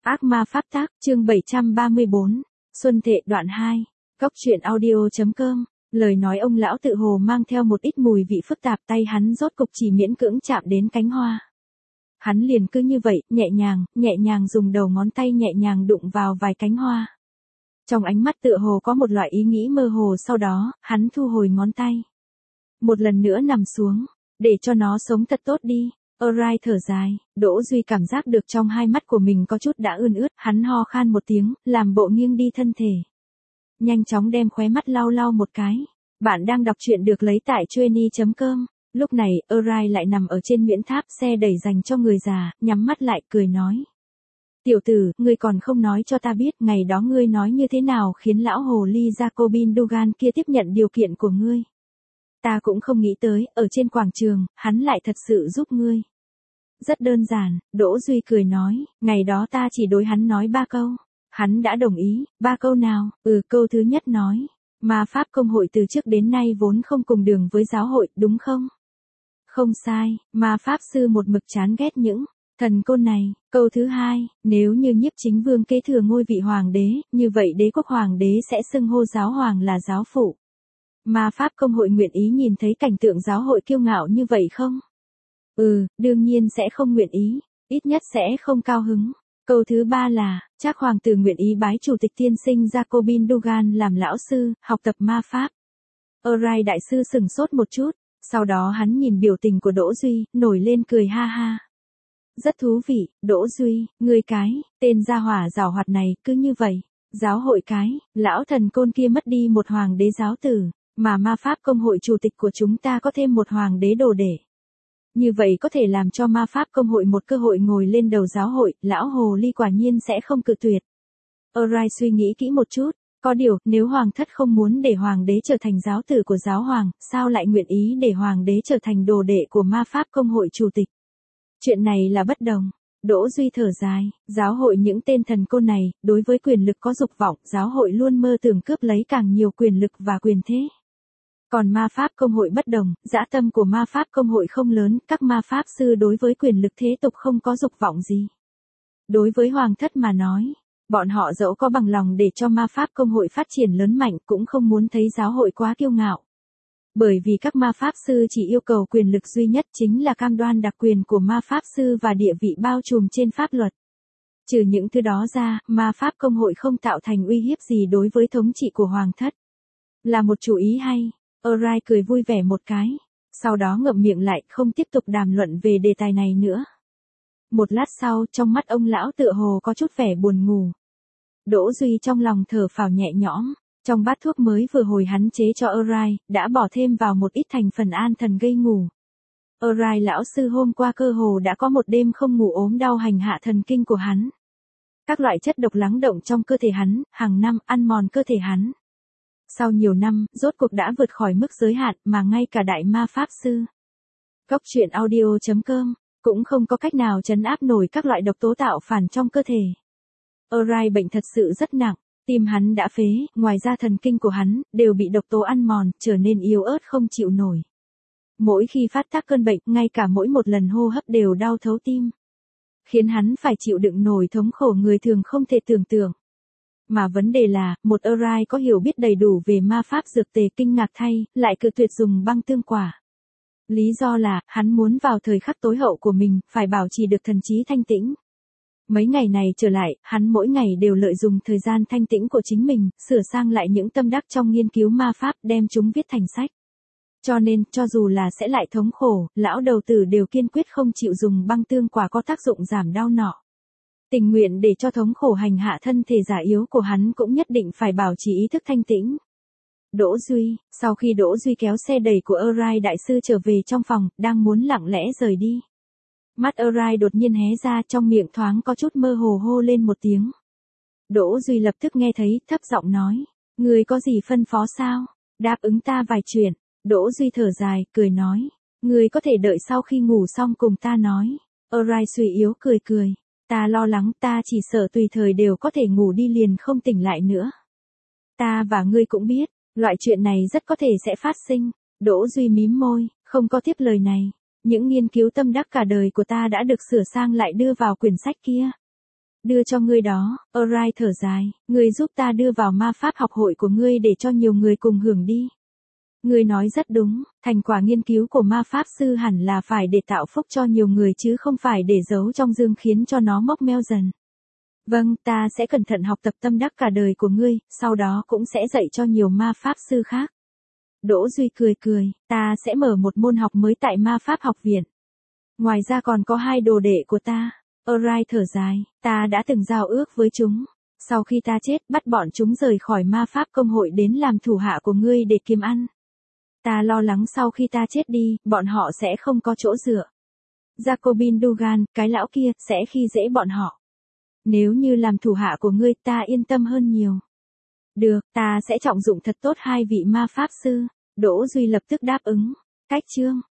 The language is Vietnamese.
Ác ma pháp tác, chương 734, Xuân Thệ đoạn 2, Góc truyện audio.com, lời nói ông lão tự hồ mang theo một ít mùi vị phức tạp, tay hắn rốt cục chỉ miễn cưỡng chạm đến cánh hoa. Hắn liền cứ như vậy, nhẹ nhàng dùng đầu ngón tay nhẹ nhàng đụng vào vài cánh hoa. Trong ánh mắt tựa hồ có một loại ý nghĩ mơ hồ, sau đó, hắn thu hồi ngón tay. Một lần nữa nằm xuống, để cho nó sống thật tốt đi. Arai thở dài, Đỗ Duy cảm giác được trong hai mắt của mình có chút đã ươn ướt, hắn ho khan một tiếng, làm bộ nghiêng đi thân thể. Nhanh chóng đem khóe mắt lau lau một cái. Bạn đang đọc truyện được lấy tại Chueny.com. Lúc này, Arai lại nằm ở trên Nguyễn Tháp, xe đẩy dành cho người già, nhắm mắt lại cười nói. Tiểu tử, ngươi còn không nói cho ta biết ngày đó ngươi nói như thế nào khiến lão hồ ly Jacobin Dugan kia tiếp nhận điều kiện của ngươi. Ta cũng không nghĩ tới, ở trên quảng trường, hắn lại thật sự giúp ngươi. Rất đơn giản, Đỗ Duy cười nói, ngày đó ta chỉ đối hắn nói 3 câu. Hắn đã đồng ý, 3 câu nào? Câu thứ nhất nói, ma pháp công hội từ trước đến nay vốn không cùng đường với giáo hội, đúng không? Không sai, ma pháp sư một mực chán ghét những thần côn này. Câu thứ hai, nếu như Nhiếp Chính Vương kế thừa ngôi vị hoàng đế, như vậy đế quốc hoàng đế sẽ xưng hô giáo hoàng là giáo phụ. Ma pháp công hội nguyện ý nhìn thấy cảnh tượng giáo hội kiêu ngạo như vậy không? Đương nhiên sẽ không nguyện ý, ít nhất sẽ không cao hứng. Câu thứ ba là, Trác hoàng tử nguyện ý bái chủ tịch tiên sinh Jacobin Dugan làm lão sư, học tập ma pháp. Arai đại sư sừng sốt một chút, sau đó hắn nhìn biểu tình của Đỗ Duy, nổi lên cười ha ha. Rất thú vị, Đỗ Duy, ngươi cái, tên gia hỏa giảo hoạt này, cứ như vậy. Giáo hội cái, lão thần côn kia mất đi một hoàng đế giáo tử, mà ma pháp công hội chủ tịch của chúng ta có thêm một hoàng đế đồ đệ. Như vậy có thể làm cho ma pháp công hội một cơ hội ngồi lên đầu giáo hội, lão hồ ly quả nhiên sẽ không cự tuyệt. Arai suy nghĩ kỹ một chút, có điều, nếu hoàng thất không muốn để hoàng đế trở thành giáo tử của giáo hoàng, sao lại nguyện ý để hoàng đế trở thành đồ đệ của ma pháp công hội chủ tịch? Chuyện này là bất đồng. Đỗ Duy thở dài, giáo hội những tên thần côn này, đối với quyền lực có dục vọng, giáo hội luôn mơ tưởng cướp lấy càng nhiều quyền lực và quyền thế. Còn ma pháp công hội bất đồng, dã tâm của ma pháp công hội không lớn, các ma pháp sư đối với quyền lực thế tục không có dục vọng gì. Đối với hoàng thất mà nói, bọn họ dẫu có bằng lòng để cho ma pháp công hội phát triển lớn mạnh cũng không muốn thấy giáo hội quá kiêu ngạo. Bởi vì các ma pháp sư chỉ yêu cầu quyền lực duy nhất chính là cam đoan đặc quyền của ma pháp sư và địa vị bao trùm trên pháp luật. Trừ những thứ đó ra, ma pháp công hội không tạo thành uy hiếp gì đối với thống trị của hoàng thất. Là một chủ ý hay. Arai cười vui vẻ một cái, sau đó ngậm miệng lại, không tiếp tục đàm luận về đề tài này nữa. Một lát sau, trong mắt ông lão tựa hồ có chút vẻ buồn ngủ. Đỗ Duy trong lòng thở phào nhẹ nhõm, trong bát thuốc mới vừa hồi hắn chế cho Arai, đã bỏ thêm vào một ít thành phần an thần gây ngủ. Arai lão sư hôm qua cơ hồ đã có một đêm không ngủ, ốm đau hành hạ thần kinh của hắn. Các loại chất độc lắng động trong cơ thể hắn, hàng năm ăn mòn cơ thể hắn. Sau nhiều năm, rốt cuộc đã vượt khỏi mức giới hạn mà ngay cả đại ma pháp sư. Góc truyện audio.com cũng không có cách nào trấn áp nổi các loại độc tố tạo phản trong cơ thể. Arai bệnh thật sự rất nặng, tim hắn đã phế, ngoài ra thần kinh của hắn đều bị độc tố ăn mòn, trở nên yếu ớt không chịu nổi. Mỗi khi phát tác cơn bệnh, ngay cả mỗi một lần hô hấp đều đau thấu tim, khiến hắn phải chịu đựng nổi thống khổ người thường không thể tưởng tượng. Mà vấn đề là, một Arai có hiểu biết đầy đủ về ma pháp dược tề, kinh ngạc thay, lại cự tuyệt dùng băng tương quả. Lý do là, hắn muốn vào thời khắc tối hậu của mình, phải bảo trì được thần trí thanh tĩnh. Mấy ngày này trở lại, hắn mỗi ngày đều lợi dụng thời gian thanh tĩnh của chính mình, sửa sang lại những tâm đắc trong nghiên cứu ma pháp, đem chúng viết thành sách. Cho nên, cho dù là sẽ lại thống khổ, lão đầu tử đều kiên quyết không chịu dùng băng tương quả có tác dụng giảm đau nọ. Tình nguyện để cho thống khổ hành hạ thân thể già yếu của hắn cũng nhất định phải bảo trì ý thức thanh tĩnh. Đỗ Duy, sau khi Đỗ Duy kéo xe đẩy của Arai đại sư trở về trong phòng, đang muốn lặng lẽ rời đi. Mắt Arai đột nhiên hé ra, trong miệng thoáng có chút mơ hồ hô lên một tiếng. Đỗ Duy lập tức nghe thấy, thấp giọng nói, người có gì phân phó sao? Đáp ứng ta vài chuyện. Đỗ Duy thở dài, cười nói, người có thể đợi sau khi ngủ xong cùng ta nói. Arai suy yếu cười cười. Ta lo lắng, ta chỉ sợ tùy thời đều có thể ngủ đi liền không tỉnh lại nữa. Ta và ngươi cũng biết, loại chuyện này rất có thể sẽ phát sinh. Đỗ Duy mím môi, không có tiếp lời này. Những nghiên cứu tâm đắc cả đời của ta đã được sửa sang lại đưa vào quyển sách kia. Đưa cho ngươi đó, Arai thở dài, ngươi giúp ta đưa vào ma pháp học hội của ngươi để cho nhiều người cùng hưởng đi. Ngươi nói rất đúng, thành quả nghiên cứu của ma pháp sư hẳn là phải để tạo phúc cho nhiều người chứ không phải để giấu trong dương khiến cho nó mốc meo dần. Vâng, ta sẽ cẩn thận học tập tâm đắc cả đời của ngươi, sau đó cũng sẽ dạy cho nhiều ma pháp sư khác. Đỗ Duy cười cười, ta sẽ mở một môn học mới tại ma pháp học viện. Ngoài ra còn có 2 đồ đệ của ta. Arai thở dài, ta đã từng giao ước với chúng. Sau khi ta chết, bắt bọn chúng rời khỏi ma pháp công hội đến làm thủ hạ của ngươi để kiếm ăn. Ta lo lắng sau khi ta chết đi, bọn họ sẽ không có chỗ dựa. Jacobin Dugan, cái lão kia, sẽ khi dễ bọn họ. Nếu như làm thủ hạ của ngươi, ta yên tâm hơn nhiều. Được, ta sẽ trọng dụng thật tốt 2 vị ma pháp sư. Đỗ Duy lập tức đáp ứng. Cách chương